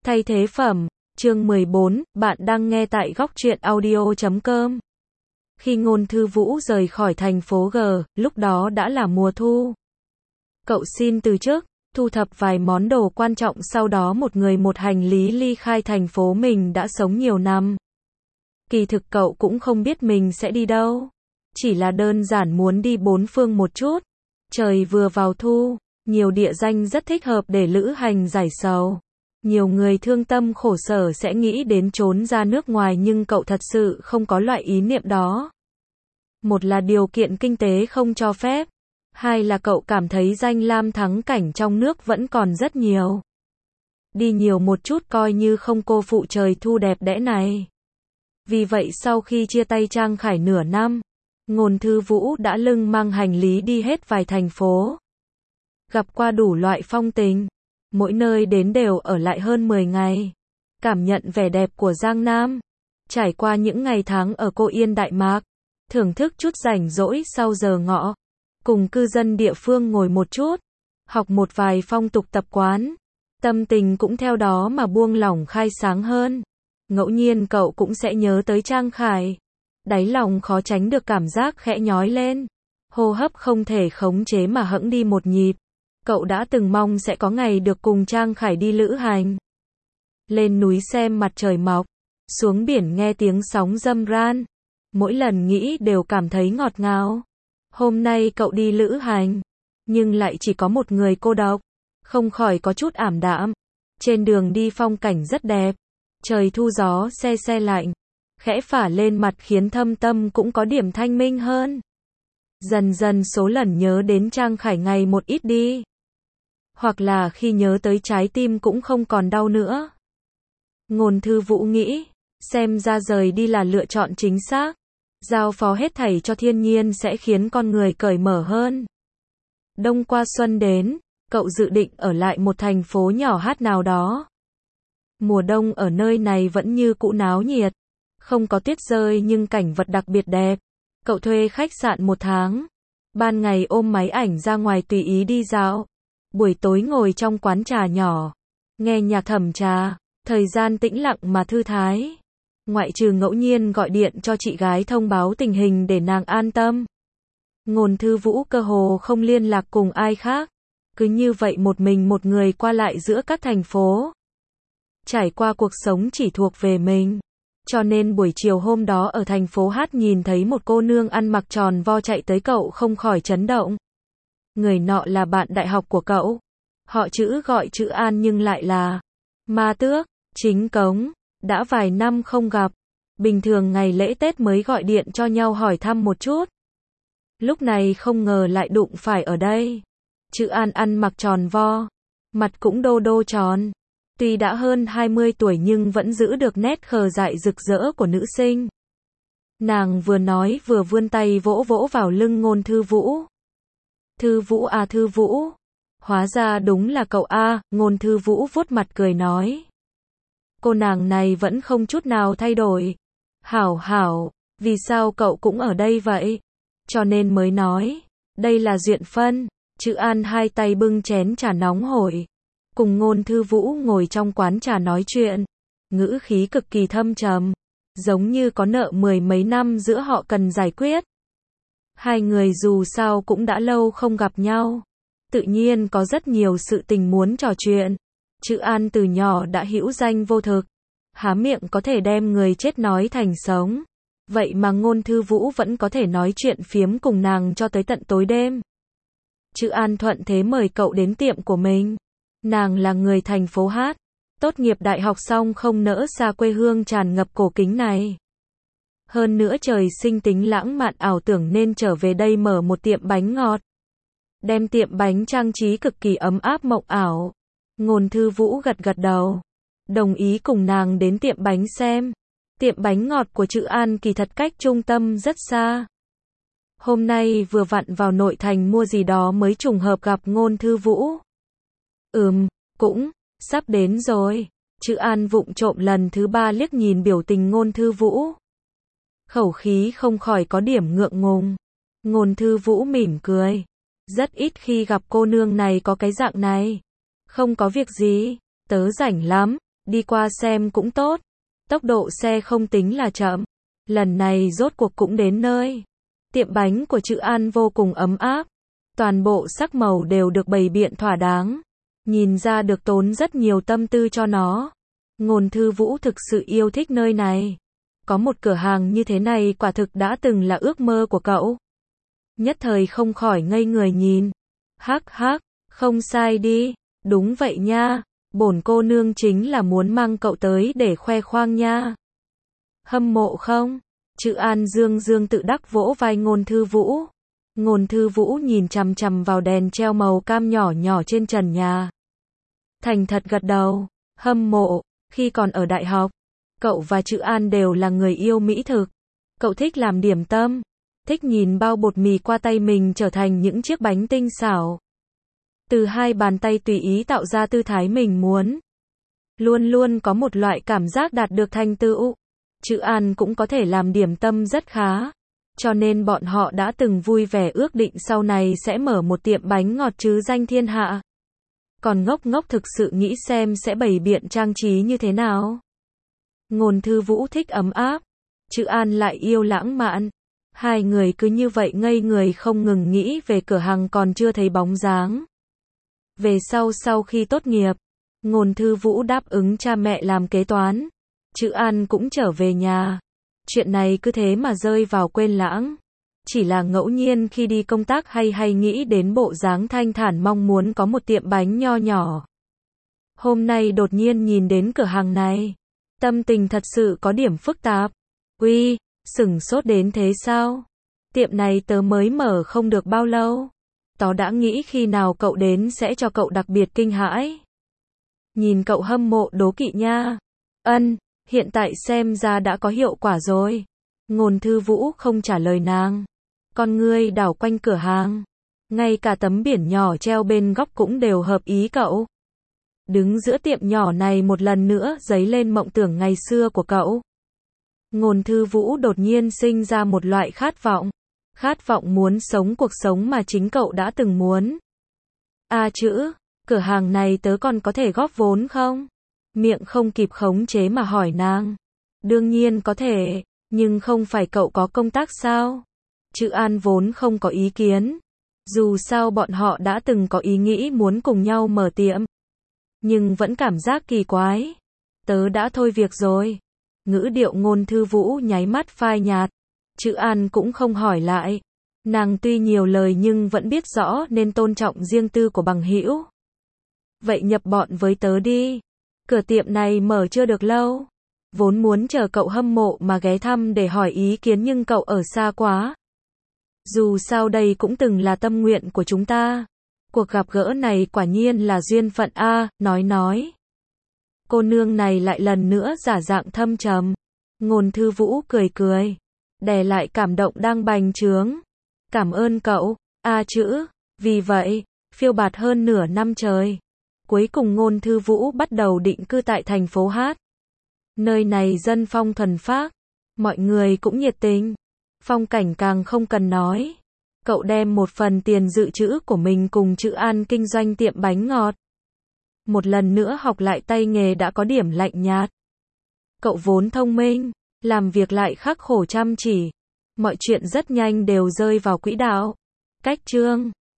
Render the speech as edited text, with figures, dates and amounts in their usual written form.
Thay thế phẩm, chương 14, bạn đang nghe tại góc truyện audio.com. Khi Ngôn Thư Vũ rời khỏi thành phố G, lúc đó đã là mùa thu. Cậu xin từ chức, thu thập vài món đồ quan trọng, sau đó một người một hành lý ly khai thành phố mình đã sống nhiều năm. Kỳ thực cậu cũng không biết mình sẽ đi đâu. Chỉ là đơn giản muốn đi bốn phương một chút. Trời vừa vào thu, nhiều địa danh rất thích hợp để lữ hành giải sầu. Nhiều người thương tâm khổ sở sẽ nghĩ đến trốn ra nước ngoài, nhưng cậu thật sự không có loại ý niệm đó. Một là điều kiện kinh tế không cho phép. Hai là cậu cảm thấy danh lam thắng cảnh trong nước vẫn còn rất nhiều. Đi nhiều một chút coi như không cô phụ trời thu đẹp đẽ này. Vì vậy sau khi chia tay Trang Khải nửa năm, Ngôn Thư Vũ đã lưng mang hành lý đi hết vài thành phố. Gặp qua đủ loại phong tình. Mỗi nơi đến đều ở lại hơn 10 ngày. Cảm nhận vẻ đẹp của Giang Nam. Trải qua những ngày tháng ở Cô Yên Đại Mạc. Thưởng thức chút rảnh rỗi sau giờ ngọ. Cùng cư dân địa phương ngồi một chút. Học một vài phong tục tập quán. Tâm tình cũng theo đó mà buông lỏng khai sáng hơn. Ngẫu nhiên cậu cũng sẽ nhớ tới Trang Khải. Đáy lòng khó tránh được cảm giác khẽ nhói lên. Hô hấp không thể khống chế mà hẫng đi một nhịp. Cậu đã từng mong sẽ có ngày được cùng Trang Khải đi lữ hành. Lên núi xem mặt trời mọc, xuống biển nghe tiếng sóng râm ran. Mỗi lần nghĩ đều cảm thấy ngọt ngào. Hôm nay cậu đi lữ hành, nhưng lại chỉ có một người cô độc. Không khỏi có chút ảm đạm. Trên đường đi phong cảnh rất đẹp. Trời thu gió se se lạnh. Khẽ phả lên mặt khiến thâm tâm cũng có điểm thanh minh hơn. Dần dần số lần nhớ đến Trang Khải ngày một ít đi. Hoặc là khi nhớ tới trái tim cũng không còn đau nữa. Ngôn Thư Vũ nghĩ, xem ra rời đi là lựa chọn chính xác. Giao phó hết thảy cho thiên nhiên sẽ khiến con người cởi mở hơn. Đông qua xuân đến, cậu dự định ở lại một thành phố nhỏ hát nào đó. Mùa đông ở nơi này vẫn như cũ náo nhiệt. Không có tuyết rơi nhưng cảnh vật đặc biệt đẹp. Cậu thuê khách sạn 1 tháng. Ban ngày ôm máy ảnh ra ngoài tùy ý đi dạo. Buổi tối ngồi trong quán trà nhỏ. Nghe nhạc thẩm trà. Thời gian tĩnh lặng mà thư thái. Ngoại trừ ngẫu nhiên gọi điện cho chị gái thông báo tình hình để nàng an tâm. Ngôn Thư Vũ cơ hồ không liên lạc cùng ai khác. Cứ như vậy một mình một người qua lại giữa các thành phố. Trải qua cuộc sống chỉ thuộc về mình. Cho nên buổi chiều hôm đó ở thành phố Hát nhìn thấy một cô nương ăn mặc tròn vo chạy tới, cậu không khỏi chấn động. Người nọ là bạn đại học của cậu. Họ chữ gọi chữ An nhưng lại là Ma Tước, chính cống. Đã vài năm không gặp. Bình thường ngày lễ Tết mới gọi điện cho nhau hỏi thăm một chút. Lúc này không ngờ lại đụng phải ở đây. Chữ An ăn mặc tròn vo. Mặt cũng đô đô tròn. Tuy đã hơn 20 tuổi nhưng vẫn giữ được nét khờ dại rực rỡ của nữ sinh. Nàng vừa nói vừa vươn tay vỗ vỗ vào lưng Ngôn Thư Vũ. Thư Vũ à Thư Vũ. Hóa ra đúng là cậu a. Ngôn Thư Vũ vuốt mặt cười nói. Cô nàng này vẫn không chút nào thay đổi. Hảo hảo, vì sao cậu cũng ở đây vậy? Cho nên mới nói, đây là duyên phận. Chữ An hai tay bưng chén trà nóng hổi. Cùng Ngôn Thư Vũ ngồi trong quán trà nói chuyện. Ngữ khí cực kỳ thâm trầm. Giống như có nợ 10 mấy năm giữa họ cần giải quyết. Hai người dù sao cũng đã lâu không gặp nhau. Tự nhiên có rất nhiều sự tình muốn trò chuyện. Chữ An từ nhỏ đã hữu danh vô thực. Há miệng có thể đem người chết nói thành sống. Vậy mà Ngôn Thư Vũ vẫn có thể nói chuyện phiếm cùng nàng cho tới tận tối đêm. Chữ An thuận thế mời cậu đến tiệm của mình. Nàng là người thành phố Hát. Tốt nghiệp đại học xong không nỡ xa quê hương tràn ngập cổ kính này. Hơn nữa trời sinh tính lãng mạn ảo tưởng nên trở về đây mở một tiệm bánh ngọt. Đem tiệm bánh trang trí cực kỳ ấm áp mộng ảo. Ngôn Thư Vũ gật gật đầu. Đồng ý cùng nàng đến tiệm bánh xem. Tiệm bánh ngọt của chữ An kỳ thật cách trung tâm rất xa. Hôm nay vừa vặn vào nội thành mua gì đó mới trùng hợp gặp Ngôn Thư Vũ. Cũng, sắp đến rồi. Chữ An vụng trộm lần thứ 3 liếc nhìn biểu tình Ngôn Thư Vũ. Khẩu khí không khỏi có điểm ngượng ngùng. Ngôn Thư Vũ mỉm cười. Rất ít khi gặp cô nương này có cái dạng này. Không có việc gì, tớ rảnh lắm. đi qua xem cũng tốt. Tốc độ xe không tính là chậm. Lần này rốt cuộc cũng đến nơi. Tiệm bánh của Trữ An vô cùng ấm áp. Toàn bộ sắc màu đều được bày biện thỏa đáng. Nhìn ra được tốn rất nhiều tâm tư cho nó. Ngôn Thư Vũ thực sự yêu thích nơi này. Có một cửa hàng như thế này quả thực đã từng là ước mơ của cậu. Nhất thời không khỏi ngây người nhìn. Hắc hắc, không sai đi. Đúng vậy nha. Bổn cô nương chính là muốn mang cậu tới để khoe khoang nha. Hâm mộ không? Trữ An dương dương tự đắc vỗ vai Ngôn Thư Vũ. Ngôn Thư Vũ nhìn chằm chằm vào đèn treo màu cam nhỏ nhỏ trên trần nhà. Thành thật gật đầu. Hâm mộ. Khi còn ở đại học, cậu và Trữ An đều là người yêu mỹ thực. Cậu thích làm điểm tâm, thích nhìn bao bột mì qua tay mình trở thành những chiếc bánh tinh xảo. Từ hai bàn tay tùy ý tạo ra tư thái mình muốn. Luôn luôn có một loại cảm giác đạt được thành tựu. Trữ An cũng có thể làm điểm tâm rất khá. Cho nên bọn họ đã từng vui vẻ ước định sau này sẽ mở một tiệm bánh ngọt chứ danh thiên hạ. Còn ngốc ngốc thực sự nghĩ xem sẽ bày biện trang trí như thế nào. Ngôn Thư Vũ thích ấm áp. Trữ An lại yêu lãng mạn. Hai người cứ như vậy ngây người không ngừng nghĩ về cửa hàng còn chưa thấy bóng dáng. Về sau khi tốt nghiệp, Ngôn Thư Vũ đáp ứng cha mẹ làm kế toán. Trữ An cũng trở về nhà. Chuyện này cứ thế mà rơi vào quên lãng. Chỉ là ngẫu nhiên khi đi công tác hay nghĩ đến bộ dáng thanh thản mong muốn có một tiệm bánh nho nhỏ. Hôm nay đột nhiên nhìn đến cửa hàng này. Tâm tình thật sự có điểm phức tạp. Uy, sửng sốt đến thế sao? Tiệm này tớ mới mở không được bao lâu. Tớ đã nghĩ khi nào cậu đến sẽ cho cậu đặc biệt kinh hãi. Nhìn cậu hâm mộ đố kỵ nha. Hiện tại xem ra đã có hiệu quả rồi. Ngôn Thư Vũ không trả lời nàng. Con ngươi đảo quanh cửa hàng. Ngay cả tấm biển nhỏ treo bên góc cũng đều hợp ý cậu. Đứng giữa tiệm nhỏ này một lần nữa dấy lên mộng tưởng ngày xưa của cậu. Ngôn Thư Vũ đột nhiên sinh ra một loại khát vọng. Khát vọng muốn sống cuộc sống mà chính cậu đã từng muốn. Chữ, cửa hàng này tớ còn có thể góp vốn không? Miệng không kịp khống chế mà hỏi nàng. Đương nhiên có thể, nhưng không phải cậu có công tác sao? Trữ An vốn không có ý kiến. Dù sao bọn họ đã từng có ý nghĩ muốn cùng nhau mở tiệm. Nhưng vẫn cảm giác kỳ quái. Tớ đã thôi việc rồi. Ngữ điệu Ngôn Thư Vũ nháy mắt phai nhạt. Trữ An cũng không hỏi lại. Nàng tuy nhiều lời nhưng vẫn biết rõ nên tôn trọng riêng tư của bằng hữu. Vậy nhập bọn với tớ đi. Cửa tiệm này mở chưa được lâu. Vốn muốn chờ cậu hâm mộ mà ghé thăm để hỏi ý kiến nhưng cậu ở xa quá. Dù sao đây cũng từng là tâm nguyện của chúng ta. Cuộc gặp gỡ này quả nhiên là duyên phận nói. Cô nương này lại lần nữa giả dạng thâm trầm. Ngôn Thư Vũ cười. Đè lại cảm động đang bành trướng. Cảm ơn cậu, Chữ. Vì vậy, phiêu bạt hơn nửa năm trời. Cuối cùng Ngôn Thư Vũ bắt đầu định cư tại thành phố Hát. Nơi này dân phong thuần phác. Mọi người cũng nhiệt tình. Phong cảnh càng không cần nói. Cậu đem một phần tiền dự trữ của mình cùng Trữ An kinh doanh tiệm bánh ngọt. Một lần nữa học lại tay nghề đã có điểm lạnh nhạt. Cậu vốn thông minh, làm việc lại khắc khổ chăm chỉ. Mọi chuyện rất nhanh đều rơi vào quỹ đạo. Cách chương